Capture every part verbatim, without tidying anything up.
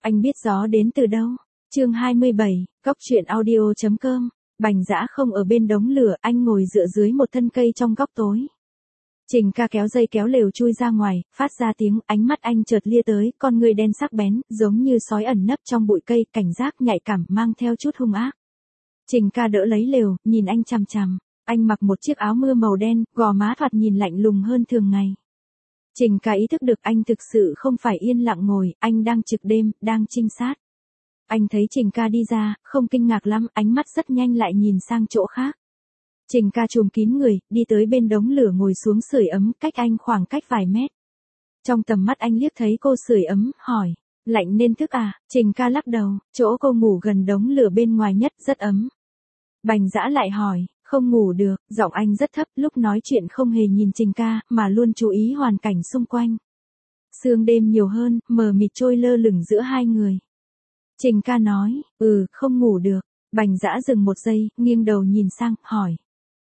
Anh biết gió đến từ đâu? Chương hai mươi bảy, Cóc truyện audio chấm com. Bành Dã không ở bên đống lửa, anh ngồi dựa dưới một thân cây trong góc tối. Trình Ca kéo dây kéo lều chui ra ngoài, phát ra tiếng, ánh mắt anh chợt lia tới, con người đen sắc bén, giống như sói ẩn nấp trong bụi cây, cảnh giác nhạy cảm, mang theo chút hung ác. Trình Ca đỡ lấy lều, nhìn anh chằm chằm. Anh mặc một chiếc áo mưa màu đen, gò má thoạt nhìn lạnh lùng hơn thường ngày. Trình Ca ý thức được anh thực sự không phải yên lặng ngồi, anh đang trực đêm, đang trinh sát. Anh thấy Trình Ca đi ra, không kinh ngạc lắm, ánh mắt rất nhanh lại nhìn sang chỗ khác. Trình Ca trùm kín người, đi tới bên đống lửa ngồi xuống sưởi ấm, cách anh khoảng cách vài mét. Trong tầm mắt anh liếc thấy cô sưởi ấm, hỏi, lạnh nên thức à? Trình Ca lắc đầu, chỗ cô ngủ gần đống lửa bên ngoài nhất, rất ấm. Bành Dã lại hỏi, không ngủ được, giọng anh rất thấp, lúc nói chuyện không hề nhìn Trình Ca, mà luôn chú ý hoàn cảnh xung quanh. Sương đêm nhiều hơn, mờ mịt trôi lơ lửng giữa hai người. Trình Ca nói, ừ, không ngủ được. Bành Dã dừng một giây, nghiêng đầu nhìn sang, hỏi.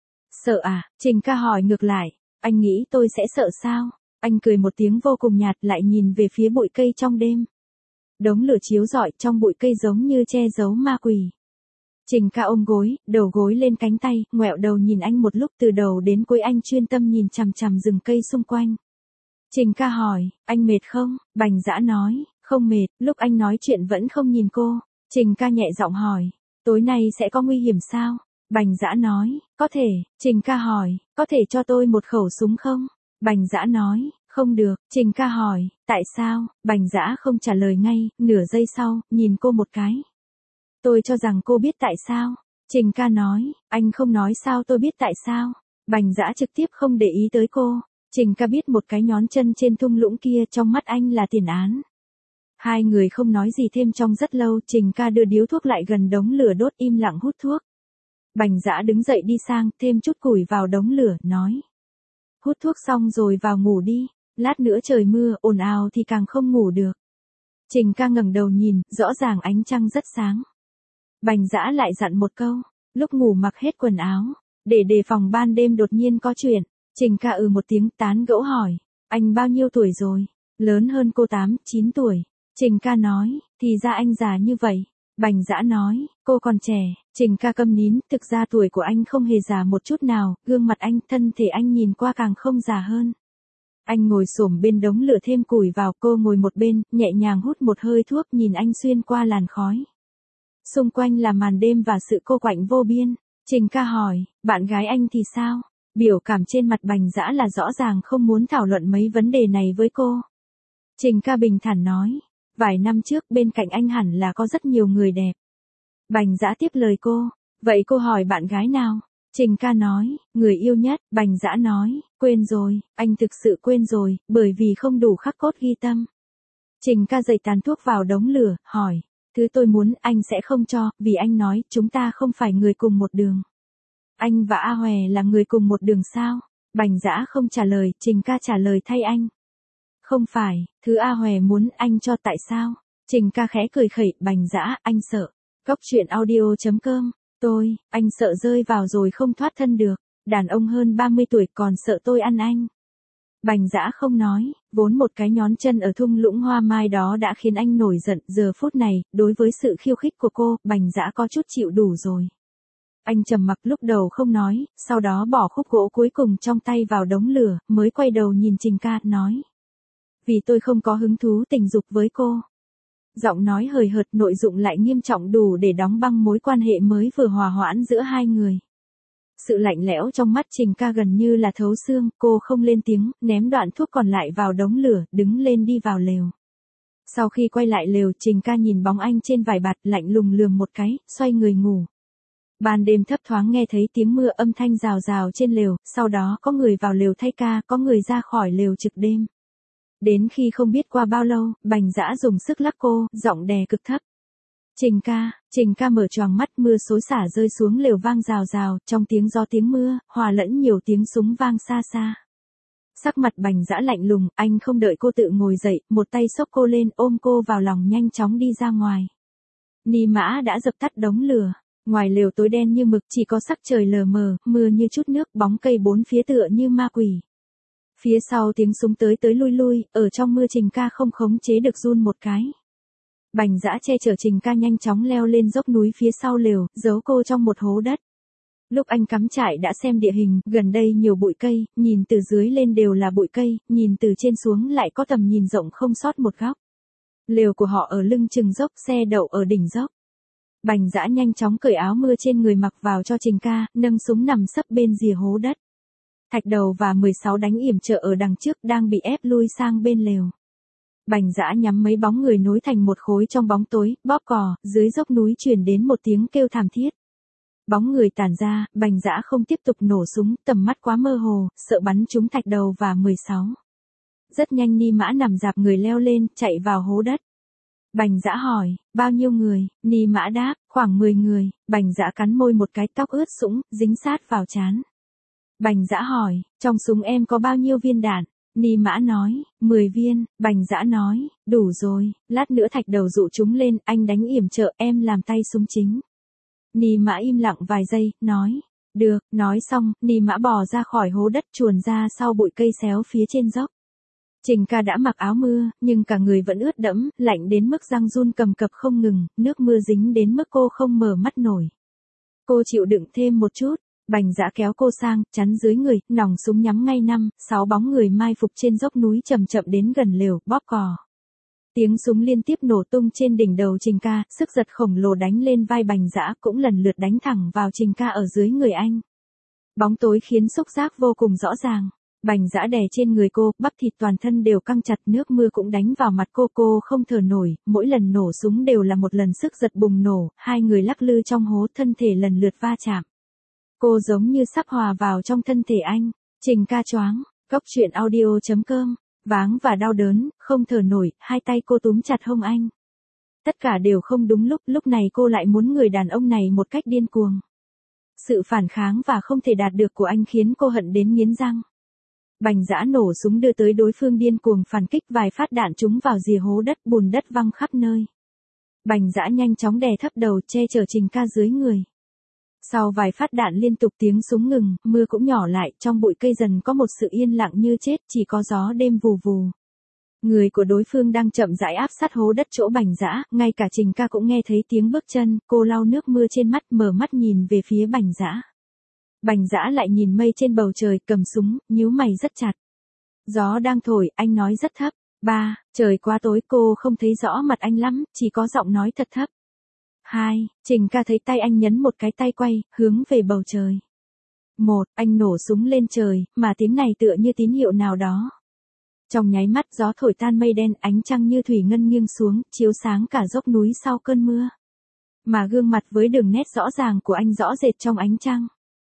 Sợ à? Trình Ca hỏi ngược lại, anh nghĩ tôi sẽ sợ sao? Anh cười một tiếng vô cùng nhạt, lại nhìn về phía bụi cây trong đêm. Đống lửa chiếu rọi, trong bụi cây giống như che giấu ma quỷ. Trình Ca ôm gối, đầu gối lên cánh tay, ngoẹo đầu nhìn anh một lúc, từ đầu đến cuối anh chuyên tâm nhìn chằm chằm rừng cây xung quanh. Trình Ca hỏi, anh mệt không? Bành Dã nói, không mệt, lúc anh nói chuyện vẫn không nhìn cô. Trình Ca nhẹ giọng hỏi, tối nay sẽ có nguy hiểm sao? Bành Dã nói, có thể. Trình Ca hỏi, có thể cho tôi một khẩu súng không? Bành Dã nói, không được. Trình Ca hỏi, tại sao? Bành Dã không trả lời ngay, nửa giây sau, nhìn cô một cái. Tôi cho rằng cô biết tại sao. Trình Ca nói, anh không nói sao tôi biết tại sao. Bành Dã trực tiếp không để ý tới cô. Trình Ca biết một cái nhón chân trên thung lũng kia trong mắt anh là tiền án. Hai người không nói gì thêm trong rất lâu, Trình Ca đưa điếu thuốc lại gần đống lửa đốt im lặng hút thuốc. Bành Dã đứng dậy đi sang, thêm chút củi vào đống lửa, nói. Hút thuốc xong rồi vào ngủ đi, lát nữa trời mưa, ồn ào thì càng không ngủ được. Trình Ca ngẩng đầu nhìn, rõ ràng ánh trăng rất sáng. Bành Dã lại dặn một câu, lúc ngủ mặc hết quần áo, để đề phòng ban đêm đột nhiên có chuyện. Trình Ca ừ một tiếng, tán gẫu hỏi, anh bao nhiêu tuổi rồi? Lớn hơn cô tám, chín tuổi. Trình Ca nói, thì ra anh già như vậy. Bành Dã nói, cô còn trẻ. Trình Ca câm nín, thực ra tuổi của anh không hề già một chút nào, gương mặt anh, thân thể anh nhìn qua càng không già hơn. Anh ngồi xổm bên đống lửa thêm củi vào, cô ngồi một bên, nhẹ nhàng hút một hơi thuốc, nhìn anh xuyên qua làn khói. Xung quanh là màn đêm và sự cô quạnh vô biên. Trình Ca hỏi, bạn gái anh thì sao? Biểu cảm trên mặt Bành Dã là rõ ràng không muốn thảo luận mấy vấn đề này với cô. Trình Ca bình thản nói, vài năm trước bên cạnh anh hẳn là có rất nhiều người đẹp. Bành Dã tiếp lời cô, vậy cô hỏi bạn gái nào? Trình Ca nói, người yêu nhất. Bành Dã nói, quên rồi, anh thực sự quên rồi, bởi vì không đủ khắc cốt ghi tâm. Trình Ca giày tàn thuốc vào đống lửa, hỏi, thứ tôi muốn anh sẽ không cho, vì anh nói chúng ta không phải người cùng một đường. Anh và A Hòe là người cùng một đường sao? Bành Dã không trả lời, Trình Ca trả lời thay anh. Không phải, thứ A Hòe muốn anh cho tại sao? Trình Ca khẽ cười khẩy, Bành Dã, anh sợ. Cóc truyện audio chấm com, tôi, anh sợ rơi vào rồi không thoát thân được. Đàn ông hơn ba mươi tuổi còn sợ tôi ăn anh. Bành Dã không nói, vốn một cái nhón chân ở thung lũng hoa mai đó đã khiến anh nổi giận, giờ phút này, đối với sự khiêu khích của cô, Bành Dã có chút chịu đủ rồi. Anh trầm mặc lúc đầu không nói, sau đó bỏ khúc gỗ cuối cùng trong tay vào đống lửa, mới quay đầu nhìn Trình Ca, nói. Vì tôi không có hứng thú tình dục với cô. Giọng nói hời hợt, nội dụng lại nghiêm trọng đủ để đóng băng mối quan hệ mới vừa hòa hoãn giữa hai người. Sự lạnh lẽo trong mắt Trình Ca gần như là thấu xương, cô không lên tiếng, ném đoạn thuốc còn lại vào đống lửa, đứng lên đi vào lều. Sau khi quay lại lều, Trình Ca nhìn bóng anh trên vải bạt, lạnh lùng lườm một cái, xoay người ngủ. Ban đêm thấp thoáng nghe thấy tiếng mưa, âm thanh rào rào trên lều, sau đó có người vào lều thay ca, có người ra khỏi lều trực đêm. Đến khi không biết qua bao lâu, Bành Dã dùng sức lắc cô, giọng đè cực thấp. Trình Ca. Trình Ca mở choàng mắt, mưa xối xả rơi xuống lều vang rào rào, trong tiếng gió tiếng mưa, hòa lẫn nhiều tiếng súng vang xa xa. Sắc mặt Bành Dã lạnh lùng, anh không đợi cô tự ngồi dậy, một tay xốc cô lên, ôm cô vào lòng nhanh chóng đi ra ngoài. Ni Mã đã dập tắt đống lửa. Ngoài lều tối đen như mực, chỉ có sắc trời lờ mờ, mưa như chút nước, bóng cây bốn phía tựa như ma quỷ. Phía sau tiếng súng tới tới lui lui, ở trong mưa Trình Ca không khống chế được run một cái. Bành Dã che chở Trình Ca nhanh chóng leo lên dốc núi phía sau lều, giấu cô trong một hố đất. Lúc anh cắm trại đã xem địa hình, gần đây nhiều bụi cây, nhìn từ dưới lên đều là bụi cây, nhìn từ trên xuống lại có tầm nhìn rộng không sót một góc. Lều của họ ở lưng chừng dốc, xe đậu ở đỉnh dốc. Bành Dã nhanh chóng cởi áo mưa trên người mặc vào cho Trình Ca, nâng súng nằm sấp bên rìa hố đất. Thạch Đầu và mười sáu đánh yểm trợ ở đằng trước đang bị ép lui sang bên lều. Bành Dã nhắm mấy bóng người nối thành một khối trong bóng tối, bóp cò, dưới dốc núi truyền đến một tiếng kêu thảm thiết. Bóng người tản ra, Bành Dã không tiếp tục nổ súng, tầm mắt quá mơ hồ, sợ bắn trúng Thạch Đầu và mười sáu. Rất nhanh Ni Mã nằm dạp người leo lên, chạy vào hố đất. Bành Dã hỏi, bao nhiêu người? Ni Mã đáp, khoảng mười người. Bành Dã cắn môi một cái, tóc ướt sũng, dính sát vào trán. Bành Dã hỏi, trong súng em có bao nhiêu viên đạn? Ni Mã nói, mười viên. Bành Dã nói, đủ rồi, lát nữa Thạch Đầu dụ chúng lên, anh đánh yểm trợ, em làm tay súng chính. Ni Mã im lặng vài giây, nói, được. Nói xong, Ni Mã bò ra khỏi hố đất, chuồn ra sau bụi cây xéo phía trên dốc. Trình Ca đã mặc áo mưa, nhưng cả người vẫn ướt đẫm, lạnh đến mức răng run cầm cập không ngừng, nước mưa dính đến mức cô không mở mắt nổi. Cô chịu đựng thêm một chút. Bành Dã kéo cô sang, chắn dưới người, nòng súng nhắm ngay năm, sáu bóng người mai phục trên dốc núi chậm chậm đến gần lều, bóp cò. Tiếng súng liên tiếp nổ tung trên đỉnh đầu Trình Ca, sức giật khổng lồ đánh lên vai Bành Dã cũng lần lượt đánh thẳng vào Trình Ca ở dưới người anh. Bóng tối khiến xúc giác vô cùng rõ ràng. Bành Dã đè trên người cô, bắp thịt toàn thân đều căng chặt, nước mưa cũng đánh vào mặt cô, cô không thở nổi, mỗi lần nổ súng đều là một lần sức giật bùng nổ, hai người lắc lư trong hố, thân thể lần lượt va chạm. Cô giống như sắp hòa vào trong thân thể anh. Trình Ca choáng, cốc truyện audio chấm com, váng và đau đớn, không thở nổi, hai tay cô túm chặt hông anh. Tất cả đều không đúng lúc, lúc này cô lại muốn người đàn ông này một cách điên cuồng. Sự phản kháng và không thể đạt được của anh khiến cô hận đến nghiến răng. Bành Dã nổ súng đưa tới đối phương điên cuồng phản kích, vài phát đạn trúng vào rìa hố đất, bùn đất văng khắp nơi. Bành Dã nhanh chóng đè thấp đầu, che chở Trình Ca dưới người. Sau vài phát đạn liên tục tiếng súng ngừng, mưa cũng nhỏ lại, trong bụi cây dần có một sự yên lặng như chết, chỉ có gió đêm vù vù. Người của đối phương đang chậm rãi áp sát hố đất chỗ Bành Dã, ngay cả Trình Ca cũng nghe thấy tiếng bước chân, cô lau nước mưa trên mắt, mở mắt nhìn về phía Bành Dã. Bành Dã lại nhìn mây trên bầu trời, cầm súng, nhíu mày rất chặt. Gió đang thổi, anh nói rất thấp. Ba, trời quá tối, cô không thấy rõ mặt anh lắm, chỉ có giọng nói thật thấp. Hai, Trình Ca thấy tay anh nhấn một cái, tay quay, hướng về bầu trời. Một, anh nổ súng lên trời, mà tiếng này tựa như tín hiệu nào đó. Trong nháy mắt gió thổi tan mây đen, ánh trăng như thủy ngân nghiêng xuống, chiếu sáng cả dốc núi sau cơn mưa. Mà gương mặt với đường nét rõ ràng của anh rõ rệt trong ánh trăng.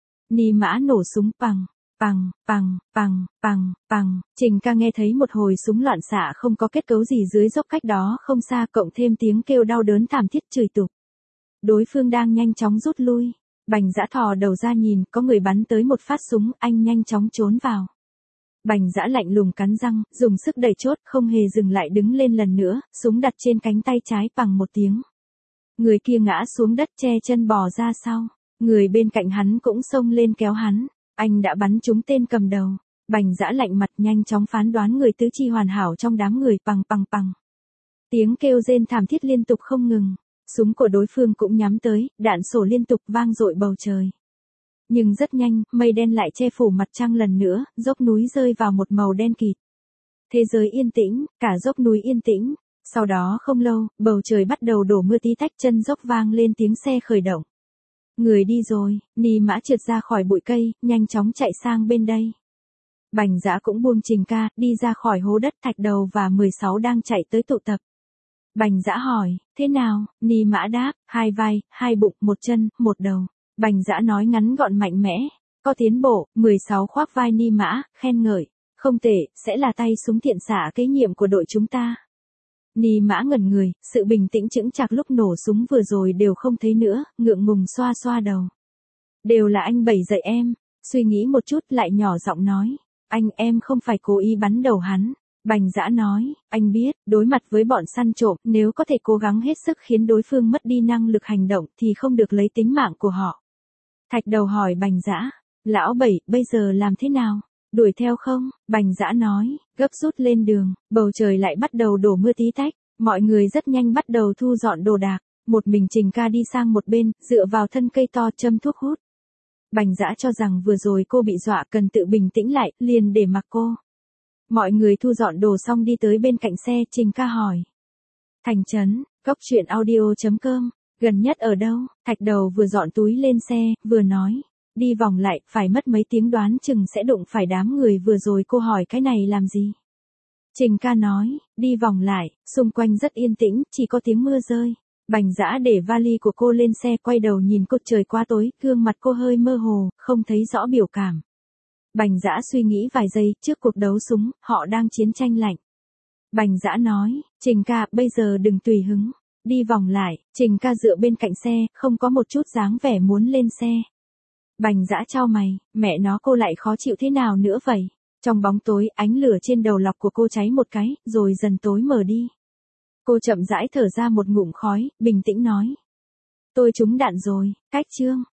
Ni Mã nổ súng, pằng, pằng, pằng, pằng, pằng, pằng. Trình Ca nghe thấy một hồi súng loạn xạ không có kết cấu gì dưới dốc cách đó không xa, cộng thêm tiếng kêu đau đớn thảm thiết chửi tục. Đối phương đang nhanh chóng rút lui. Bành Dã thò đầu ra nhìn, có người bắn tới một phát súng, anh nhanh chóng trốn vào. Bành Dã lạnh lùng cắn răng, dùng sức đẩy chốt, không hề dừng lại, đứng lên lần nữa, súng đặt trên cánh tay trái, bằng một tiếng. Người kia ngã xuống đất, che chân bò ra sau. Người bên cạnh hắn cũng xông lên kéo hắn. Anh đã bắn trúng tên cầm đầu. Bành Dã lạnh mặt, nhanh chóng phán đoán người tứ chi hoàn hảo trong đám người, pằng pằng pằng. Tiếng kêu rên thảm thiết liên tục không ngừng. Súng của đối phương cũng nhắm tới, đạn sổ liên tục vang dội bầu trời. Nhưng rất nhanh, mây đen lại che phủ mặt trăng lần nữa, dốc núi rơi vào một màu đen kịt. Thế giới yên tĩnh, cả dốc núi yên tĩnh. Sau đó không lâu, bầu trời bắt đầu đổ mưa tí tách, chân dốc vang lên tiếng xe khởi động. Người đi rồi. Ni Mã trượt ra khỏi bụi cây, nhanh chóng chạy sang bên đây. Bành Dã cũng buông Trình Ca, đi ra khỏi hố đất. Thạch Đầu và mười sáu đang chạy tới tụ tập. Bành Dã hỏi, thế nào? Ni Mã đáp, hai vai, hai bụng, một chân, một đầu. Bành Dã nói ngắn gọn mạnh mẽ, có tiến bộ. Mười sáu khoác vai Ni Mã, khen ngợi, không tệ, sẽ là tay súng thiện xạ kế nhiệm của đội chúng ta. Ni Mã ngẩn người, sự bình tĩnh chững chạc lúc nổ súng vừa rồi đều không thấy nữa, ngượng ngùng xoa xoa đầu. Đều là anh Bảy dạy em. Suy nghĩ một chút lại nhỏ giọng nói, anh em không phải cố ý bắn đầu hắn. Bành Dã nói, anh biết, đối mặt với bọn săn trộm, nếu có thể cố gắng hết sức khiến đối phương mất đi năng lực hành động thì không được lấy tính mạng của họ. Thạch Đầu hỏi Bành Dã, lão Bảy, bây giờ làm thế nào? Đuổi theo không? Bành Dã nói, gấp rút lên đường, bầu trời lại bắt đầu đổ mưa tí tách. Mọi người rất nhanh bắt đầu thu dọn đồ đạc, một mình Trình Ca đi sang một bên, dựa vào thân cây to châm thuốc hút. Bành Dã cho rằng vừa rồi cô bị dọa cần tự bình tĩnh lại, liền để mặc cô. Mọi người thu dọn đồ xong đi tới bên cạnh xe, Trình Ca hỏi. Thành Trấn, Cốc Truyện Audio chấm com, gần nhất ở đâu? Thạch Đầu vừa dọn túi lên xe, vừa nói. Đi vòng lại, phải mất mấy tiếng đoán chừng sẽ đụng phải đám người vừa rồi cô hỏi cái này làm gì? Trình Ca nói, đi vòng lại, xung quanh rất yên tĩnh, chỉ có tiếng mưa rơi. Bành Dã để vali của cô lên xe quay đầu nhìn cô, trời quá tối, gương mặt cô hơi mơ hồ, không thấy rõ biểu cảm. Bành Dã suy nghĩ vài giây, trước cuộc đấu súng, họ đang chiến tranh lạnh. Bành Dã nói, Trình Ca, bây giờ đừng tùy hứng, đi vòng lại. Trình Ca dựa bên cạnh xe, không có một chút dáng vẻ muốn lên xe. Bành Dã chau mày, mẹ nó cô lại khó chịu thế nào nữa vậy? Trong bóng tối, ánh lửa trên đầu lọc của cô cháy một cái, rồi dần tối mờ đi. Cô chậm rãi thở ra một ngụm khói, bình tĩnh nói. Tôi trúng đạn rồi, cách chương.